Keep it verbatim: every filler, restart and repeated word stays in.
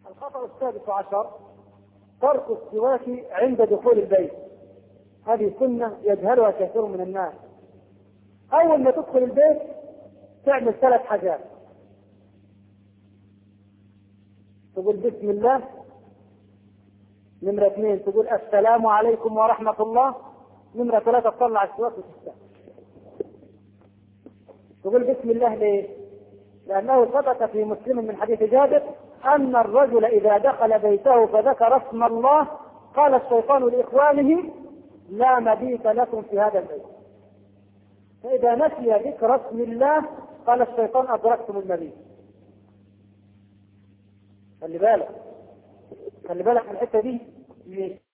الخطأ السادس عشر ترك السواك عند دخول البيت. هذه سنة يجهلها كثير من الناس. أول ما تدخل البيت تعمل ثلاث حاجات: تقول بسم الله، نمرة اثنين تقول السلام عليكم ورحمة الله، نمرة ثلاثة تطلع السواك وتستهل. تقول بسم الله ليه؟ لأنه ثبت في مسلم من حديث جابر أن الرجل إذا دخل بيته فذكر اسم الله قال الشيطان لإخوانه لا مبيت لكم في هذا البيت. فإذا نسي ذكر اسم الله قال الشيطان أدركتم المبيت. خلي بالك خلي بالك من الحتة دي.